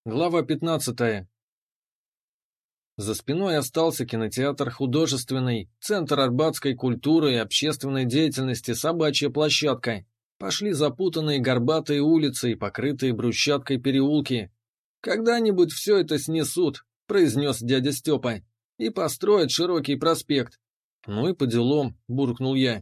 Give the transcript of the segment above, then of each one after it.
Глава 15. За спиной остался кинотеатр художественный, центр арбатской культуры и общественной деятельности, собачья площадка. Пошли запутанные горбатые улицы и покрытые брусчаткой переулки. «Когда-нибудь все это снесут», — произнес дядя Степа, — «и построят широкий проспект». «Ну и по делам», — буркнул я.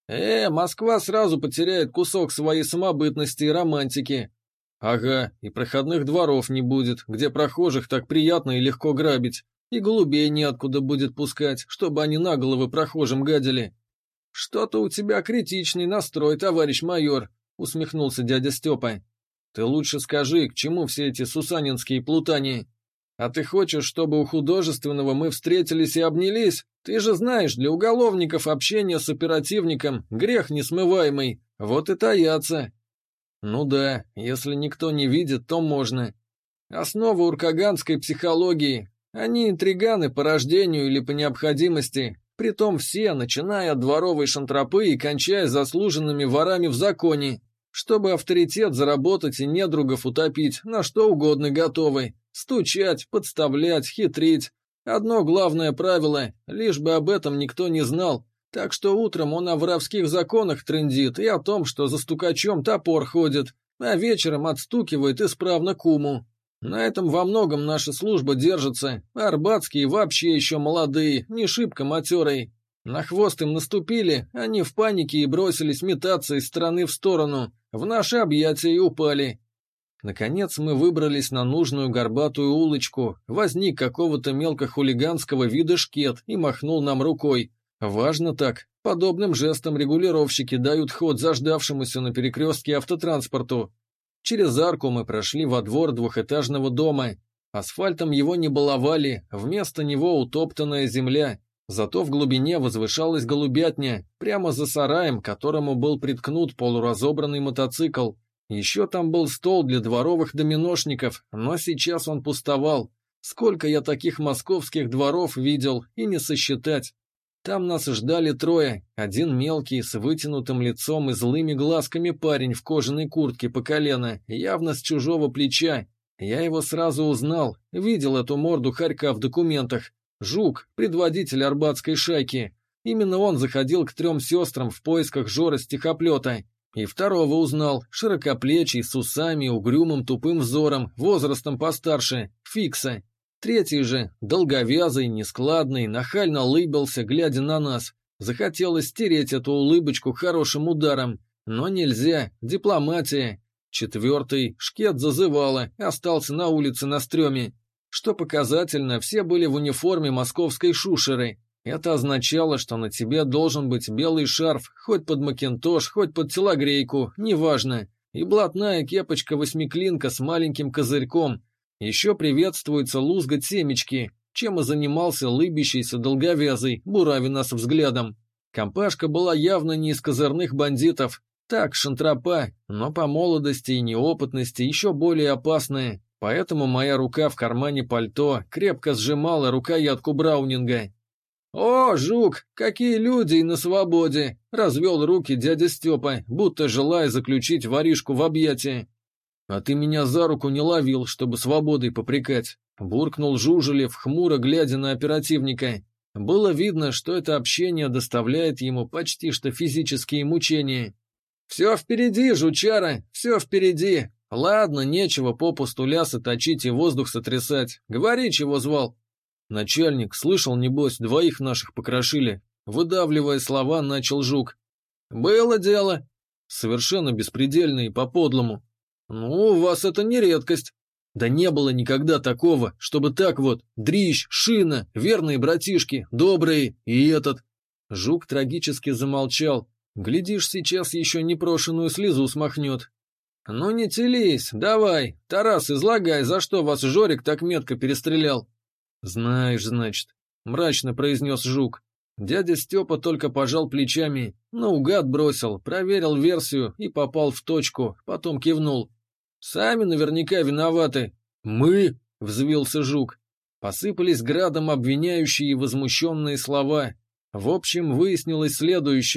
Москва сразу потеряет кусок своей самобытности и романтики». «Ага, и проходных дворов не будет, где прохожих так приятно и легко грабить, и голубей неоткуда будет пускать, чтобы они на головы прохожим гадили». «Что-то у тебя критичный настрой, товарищ майор», — усмехнулся дядя Степа. «Ты лучше скажи, к чему все эти сусанинские плутания? А ты хочешь, чтобы у художественного мы встретились и обнялись? Ты же знаешь, для уголовников общение с оперативником — грех несмываемый, вот и таятся». «Ну да, если никто не видит, то можно. Основа уркаганской психологии. Они интриганы по рождению или по необходимости, притом все, начиная от дворовой шантропы и кончая заслуженными ворами в законе. Чтобы авторитет заработать и недругов утопить, на что угодно готовы. Стучать, подставлять, хитрить. Одно главное правило, лишь бы об этом никто не знал. Так что утром он о воровских законах трындит и о том, что за стукачом топор ходит, а вечером отстукивает исправно куму. На этом во многом наша служба держится, а арбатские вообще еще молодые, не шибко матерые. На хвост им наступили, они в панике и бросились метаться из стороны в сторону, в наши объятия и упали. Наконец мы выбрались на нужную горбатую улочку, возник какого-то мелкохулиганского вида шкет и махнул нам рукой. Важно так. Подобным жестом регулировщики дают ход заждавшемуся на перекрестке автотранспорту. Через арку мы прошли во двор двухэтажного дома. Асфальтом его не баловали, вместо него утоптанная земля. Зато в глубине возвышалась голубятня, прямо за сараем, к которому был приткнут полуразобранный мотоцикл. Еще там был стол для дворовых доминошников, но сейчас он пустовал. Сколько я таких московских дворов видел, и не сосчитать. Там нас ждали трое, один мелкий, с вытянутым лицом и злыми глазками парень в кожаной куртке по колено, явно с чужого плеча. Я его сразу узнал, видел эту морду хорька в документах. Жук, предводитель арбатской шайки. Именно он заходил к 3 сестрам в поисках Жоры Стихоплета. И второго узнал, широкоплечий, с усами, угрюмым тупым взором, возрастом постарше, Фикса. Третий же, долговязый, нескладный, нахально лыбился, глядя на нас. Захотелось стереть эту улыбочку хорошим ударом. Но нельзя, дипломатия. Четвертый, шкет зазывало, остался на улице на стреме. Что показательно, все были в униформе московской шушеры. Это означало, что на тебе должен быть белый шарф, хоть под макинтош, хоть под телогрейку, неважно. И блатная кепочка-восьмиклинка с маленьким козырьком. Еще приветствуется лузгать семечки, чем и занимался лыбящийся долговязый, буравя нас взглядом. Компашка была явно не из козырных бандитов. Так, шантропа, но по молодости и неопытности еще более опасная. Поэтому моя рука в кармане пальто крепко сжимала рукоятку Браунинга. «О, жук, какие люди и на свободе!» — развел руки дядя Степа, будто желая заключить воришку в объятия. «А ты меня за руку не ловил, чтобы свободой попрекать», — буркнул Жужелев, хмуро глядя на оперативника. Было видно, что это общение доставляет ему почти что физические мучения. «Все впереди, жучара, все впереди. Ладно, нечего попусту лясы точить и воздух сотрясать. Говори, чего звал». «Начальник, слышал, небось, 2 наших покрошили?» Выдавливая слова, начал Жук. «Было дело». «Совершенно беспредельно и по-подлому». «Ну, у вас это не редкость». «Да не было никогда такого, чтобы так вот, дрищ, шина, верные братишки, добрые, и этот...» Жук трагически замолчал. Глядишь, сейчас еще непрошенную слезу смахнет. «Ну не телись, давай, Тарас, излагай, за что вас Жорик так метко перестрелял». «Знаешь, значит», — мрачно произнес Жук. Дядя Степа только пожал плечами, наугад бросил, проверил версию и попал в точку, потом кивнул. «Сами наверняка виноваты». «Мы?» — взвился Жук. Посыпались градом обвиняющие и возмущенные слова. В общем, выяснилось следующее.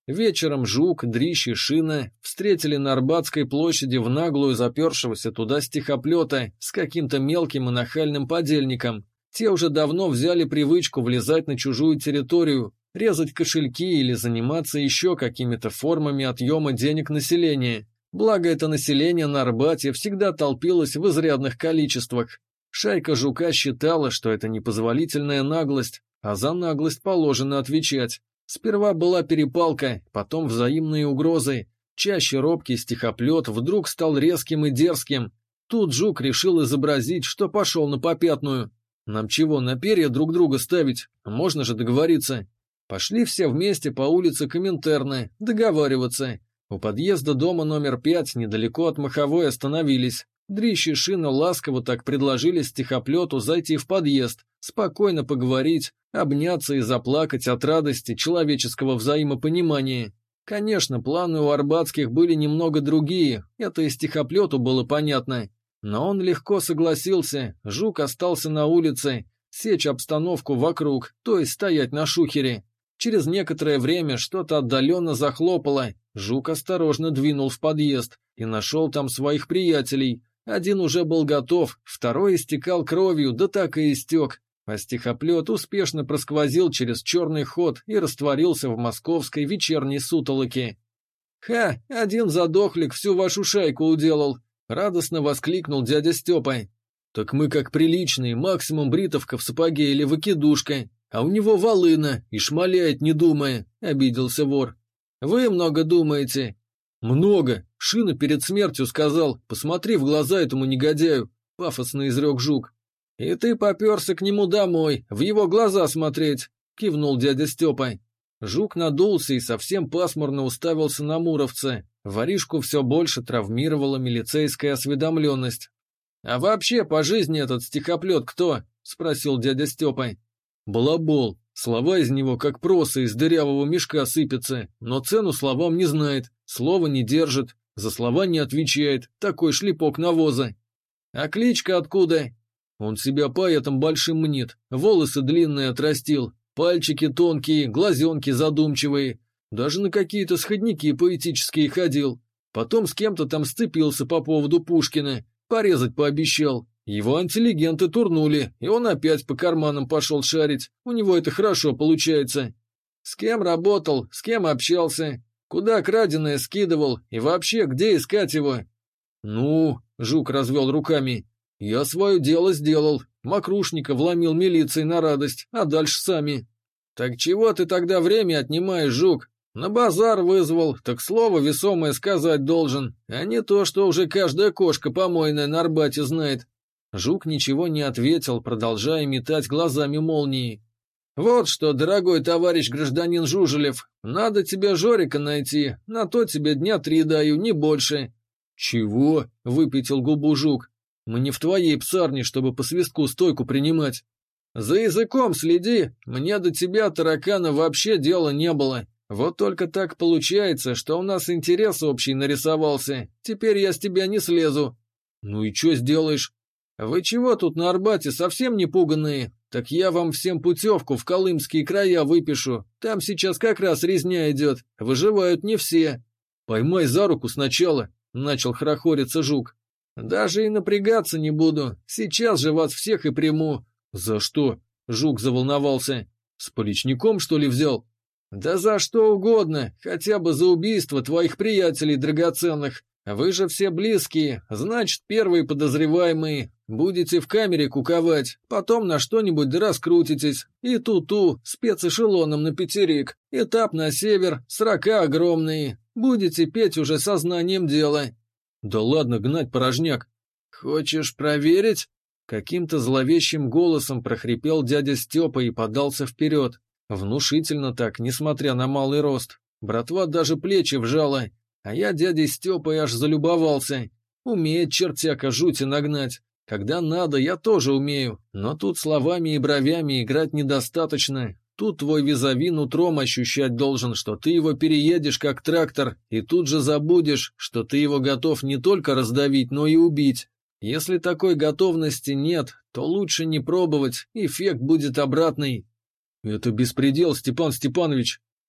Вечером Жук, Дрищ и Шина встретили на Арбатской площади в наглую запершегося туда стихоплета с каким-то мелким и нахальным подельником. Те уже давно взяли привычку влезать на чужую территорию, резать кошельки или заниматься еще какими-то формами отъема денег населения. Благо это население на Арбате всегда толпилось в изрядных количествах. Шайка Жука считала, что это непозволительная наглость, а за наглость положено отвечать. Сперва была перепалка, потом взаимные угрозы. Чаще робкий стихоплет вдруг стал резким и дерзким. Тут Жук решил изобразить, что пошел на попятную. Нам чего, на перья друг друга ставить? Можно же договориться. Пошли все вместе по улице Коминтерна договариваться. У подъезда дома номер 5 недалеко от Маховой остановились. Дрищ и Шина ласково так предложили стихоплету зайти в подъезд, спокойно поговорить, обняться и заплакать от радости человеческого взаимопонимания. Конечно, планы у арбатских были немного другие, это и стихоплету было понятно. Но он легко согласился, Жук остался на улице, сечь обстановку вокруг, то есть стоять на шухере. Через некоторое время что-то отдаленно захлопало, Жук осторожно двинул в подъезд и нашел там своих приятелей. Один уже был готов, второй истекал кровью, да так и истек. А стихоплет успешно просквозил через черный ход и растворился в московской вечерней сутолоке. «Ха, один задохлик всю вашу шайку уделал!» — радостно воскликнул дядя Степа. «Так мы как приличные, максимум бритовка в сапоге или выкидушка, а у него волына и шмаляет, не думая», — обиделся вор. «Вы много думаете». «Много. Шина перед смертью сказал, посмотри в глаза этому негодяю», — пафосно изрек Жук. «И ты поперся к нему домой, в его глаза смотреть», — кивнул дядя Степа. Жук надулся и совсем пасмурно уставился на муровца. Воришку все больше травмировала милицейская осведомленность. «А вообще по жизни этот стихоплет кто?» — спросил дядя Степа. «Балабол. Слова из него как проса из дырявого мешка сыпятся, но цену словам не знает, слова не держит, за слова не отвечает, такой шлепок навоза». «А кличка откуда?» «Он себя поэтом большим мнит, волосы длинные отрастил, пальчики тонкие, глазенки задумчивые, даже на какие-то сходники поэтические ходил. Потом с кем-то там сцепился по поводу Пушкина, порезать пообещал. Его антилегенты турнули, и он опять по карманам пошел шарить, у него это хорошо получается. С кем работал, с кем общался, куда краденое скидывал и вообще где искать его?» «Ну», — Жук развел руками, — «я свое дело сделал, Мокрушника вломил милиции на радость, а дальше сами». «Так чего ты тогда время отнимаешь, Жук? На базар вызвал, так слово весомое сказать должен, а не то, что уже каждая кошка помойная на Арбате знает». Жук ничего не ответил, продолжая метать глазами молнии. «Вот что, дорогой товарищ гражданин Жужелев, надо тебе Жорика найти, на то тебе дня 3 даю, не больше». «Чего?» — выпятил губу Жук. «Мы не в твоей псарне, чтобы по свистку стойку принимать». «За языком следи, мне до тебя, таракана, вообще дела не было. Вот только так получается, что у нас интерес общий нарисовался, теперь я с тебя не слезу». «Ну и что сделаешь?» «Вы чего тут на Арбате, совсем не пуганые? Так я вам всем путевку в колымские края выпишу. Там сейчас как раз резня идет, выживают не все». «Поймай за руку сначала», — начал хорохориться Жук. «Даже и напрягаться не буду, сейчас же вас всех и приму». «За что?» — Жук заволновался. «С поличником, что ли, взял?» «Да за что угодно, хотя бы за убийство твоих приятелей драгоценных. Вы же все близкие, значит, первые подозреваемые. Будете в камере куковать, потом на что-нибудь да раскрутитесь. И ту-ту, спецэшелоном на пятерик, этап на север, срока огромные. Будете петь уже сознанием дела». «Да ладно гнать, порожняк». «Хочешь проверить?» Каким-то зловещим голосом прохрипел дядя Степа и подался вперед. Внушительно так, несмотря на малый рост. Братва даже плечи вжала. А я дядей Степой аж залюбовался. Умеет чертяка жути нагнать. Когда надо, я тоже умею. Но тут словами и бровями играть недостаточно. Тут твой визави нутром ощущать должен, что ты его переедешь как трактор, и тут же забудешь, что ты его готов не только раздавить, но и убить. Если такой готовности нет, то лучше не пробовать, эффект будет обратный. «Это беспредел, Степан Степанович!»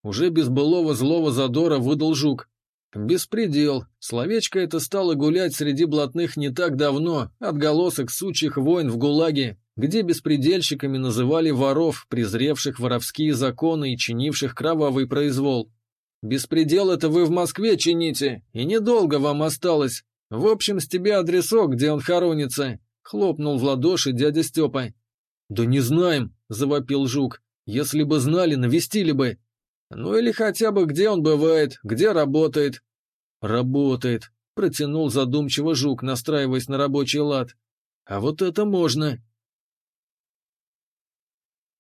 Уже без былого злого задора выдал Жук. Беспредел. Словечко это стало гулять среди блатных не так давно, отголосок сучьих войн в ГУЛАГе, где беспредельщиками называли воров, презревших воровские законы и чинивших кровавый произвол. Беспредел это вы в Москве чините, и недолго вам осталось. В общем, с тебя адресок, где он хоронится, хлопнул в ладоши дядя Степа. Да не знаем, завопил Жук. Если бы знали, навестили бы. Ну или хотя бы где он бывает, где работает. Работает, протянул задумчиво Жук, настраиваясь на рабочий лад. А вот это можно.